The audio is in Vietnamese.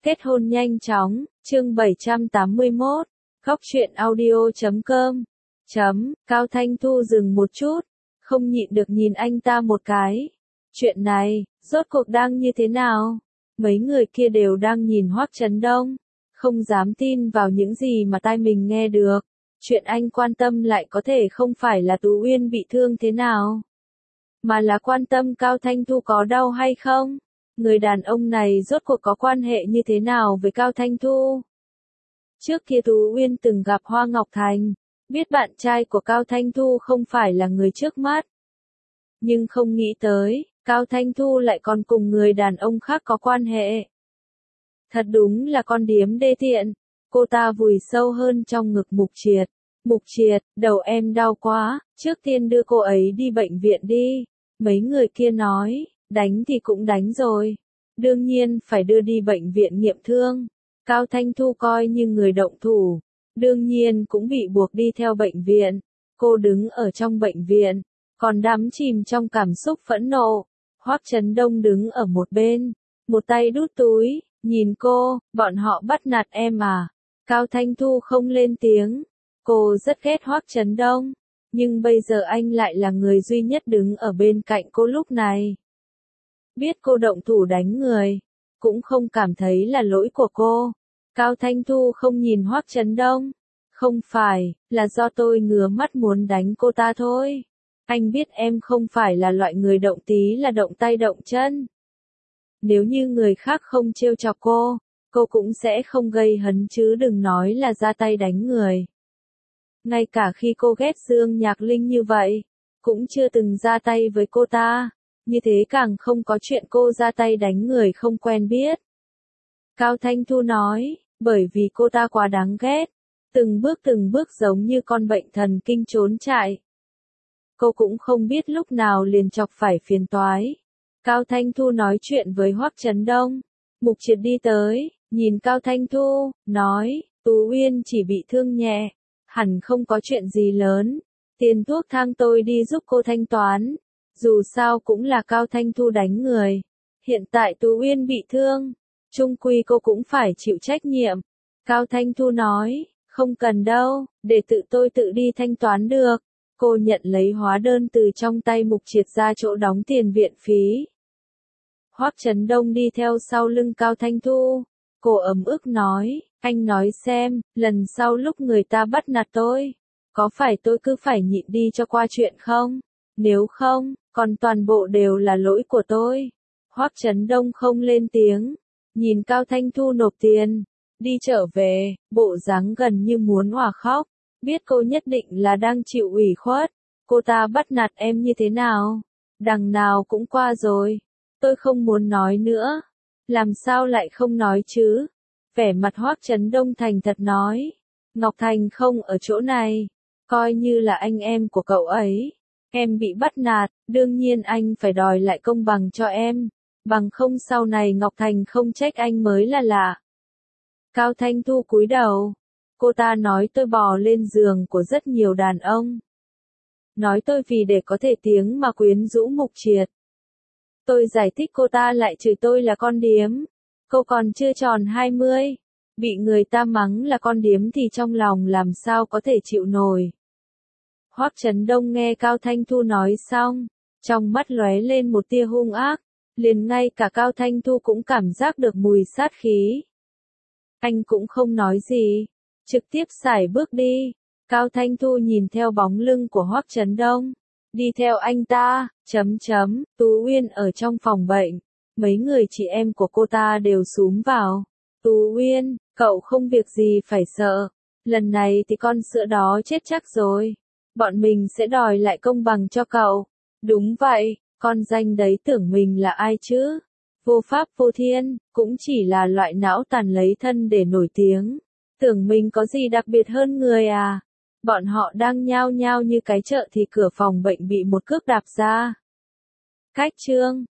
Kết hôn nhanh chóng, chương 781, Khóc chuyện audio.com. Cao Thanh Thu dừng một chút, không nhịn được nhìn anh ta một cái. Chuyện này, rốt cuộc đang như thế nào? Mấy người kia đều đang nhìn Hoắc Chấn Đông, không dám tin vào những gì mà tai mình nghe được. Chuyện anh quan tâm lại có thể không phải là Tú Uyên bị thương thế nào, mà là quan tâm Cao Thanh Thu có đau hay không. Người đàn ông này rốt cuộc có quan hệ như thế nào với Cao Thanh Thu? Trước kia Tú Uyên từng gặp Hoa Ngọc Thành, biết bạn trai của Cao Thanh Thu không phải là người trước mắt. Nhưng không nghĩ tới, Cao Thanh Thu lại còn cùng người đàn ông khác có quan hệ. Thật đúng là con điếm đê tiện. Cô ta vùi sâu hơn trong ngực Mục Triệt. Mục Triệt, đầu em đau quá, trước tiên đưa cô ấy đi bệnh viện đi. Mấy người kia nói, đánh thì cũng đánh rồi. Đương nhiên phải đưa đi bệnh viện nghiệm thương. Cao Thanh Thu coi như người động thủ, đương nhiên cũng bị buộc đi theo bệnh viện. Cô đứng ở trong bệnh viện, còn đắm chìm trong cảm xúc phẫn nộ. Hoắc Chấn Đông đứng ở một bên, một tay đút túi, nhìn cô, bọn họ bắt nạt em à? Cao Thanh Thu không lên tiếng. Cô rất ghét Hoắc Chấn Đông, nhưng bây giờ anh lại là người duy nhất đứng ở bên cạnh cô lúc này. Biết cô động thủ đánh người, cũng không cảm thấy là lỗi của cô. Cao Thanh Thu không nhìn Hoắc Chấn Đông. Không phải, là do tôi ngứa mắt muốn đánh cô ta thôi. Anh biết em không phải là loại người động tí là động tay động chân. Nếu như người khác không trêu chọc cô cũng sẽ không gây hấn chứ đừng nói là ra tay đánh người. Ngay cả khi cô ghét Dương Nhạc Linh như vậy, cũng chưa từng ra tay với cô ta. Như thế càng không có chuyện cô ra tay đánh người không quen biết. Cao Thanh Thu nói, bởi vì cô ta quá đáng ghét, từng bước giống như con bệnh thần kinh trốn chạy. Cô cũng không biết lúc nào liền chọc phải phiền toái. Cao Thanh Thu nói chuyện với Hoắc Chấn Đông. Mục Triệt đi tới, nhìn Cao Thanh Thu, nói, Tú Uyên chỉ bị thương nhẹ, hẳn không có chuyện gì lớn. Tiền thuốc thang tôi đi giúp cô thanh toán. Dù sao cũng là Cao Thanh Thu đánh người. Hiện tại Tú Uyên bị thương, chung quy cô cũng phải chịu trách nhiệm. Cao Thanh Thu nói, không cần đâu, để tự tôi tự đi thanh toán được. Cô nhận lấy hóa đơn từ trong tay Mục Triệt ra chỗ đóng tiền viện phí. Hoắc Chấn Đông đi theo sau lưng Cao Thanh Thu. Cô ấm ức nói, anh nói xem, lần sau lúc người ta bắt nạt tôi, có phải tôi cứ phải nhịn đi cho qua chuyện không? Nếu không, còn toàn bộ đều là lỗi của tôi. Hoắc Chấn Đông không lên tiếng, nhìn Cao Thanh Thu nộp tiền, đi trở về, bộ dáng gần như muốn òa khóc. Biết cô nhất định là đang chịu ủy khuất. Cô ta bắt nạt em như thế nào? Đằng nào cũng qua rồi. Tôi không muốn nói nữa. Làm sao lại không nói chứ? Vẻ mặt Hoắc Chấn Đông thành thật nói. Ngọc Thành không ở chỗ này. Coi như là anh em của cậu ấy. Em bị bắt nạt, đương nhiên anh phải đòi lại công bằng cho em. Bằng không sau này Ngọc Thành không trách anh mới là lạ. Cao Thanh Thu cúi đầu. Cô ta nói tôi bò lên giường của rất nhiều đàn ông. Nói tôi vì để có thể tiếng mà quyến rũ Mục Triệt. Tôi giải thích cô ta lại chửi tôi là con điếm. Cô còn chưa tròn 20. Bị người ta mắng là con điếm thì trong lòng làm sao có thể chịu nổi. Hoắc Chấn Đông nghe Cao Thanh Thu nói xong, trong mắt lóe lên một tia hung ác. Liền ngay cả Cao Thanh Thu cũng cảm giác được mùi sát khí. Anh cũng không nói gì, trực tiếp sải bước đi. Cao Thanh Thu nhìn theo bóng lưng của Hoắc Chấn Đông, đi theo anh ta. Tú Uyên ở trong phòng bệnh, mấy người chị em của cô ta đều xúm vào. Tú Uyên, cậu không việc gì phải sợ, lần này thì con sữa đó chết chắc rồi. Bọn mình sẽ đòi lại công bằng cho cậu. Đúng vậy, con danh đấy tưởng mình là ai chứ? Vô pháp vô thiên, cũng chỉ là loại não tàn lấy thân để nổi tiếng. Tưởng mình có gì đặc biệt hơn người à? Bọn họ đang nhao nhao như cái chợ thì cửa phòng bệnh bị một cước đạp ra. Cách chương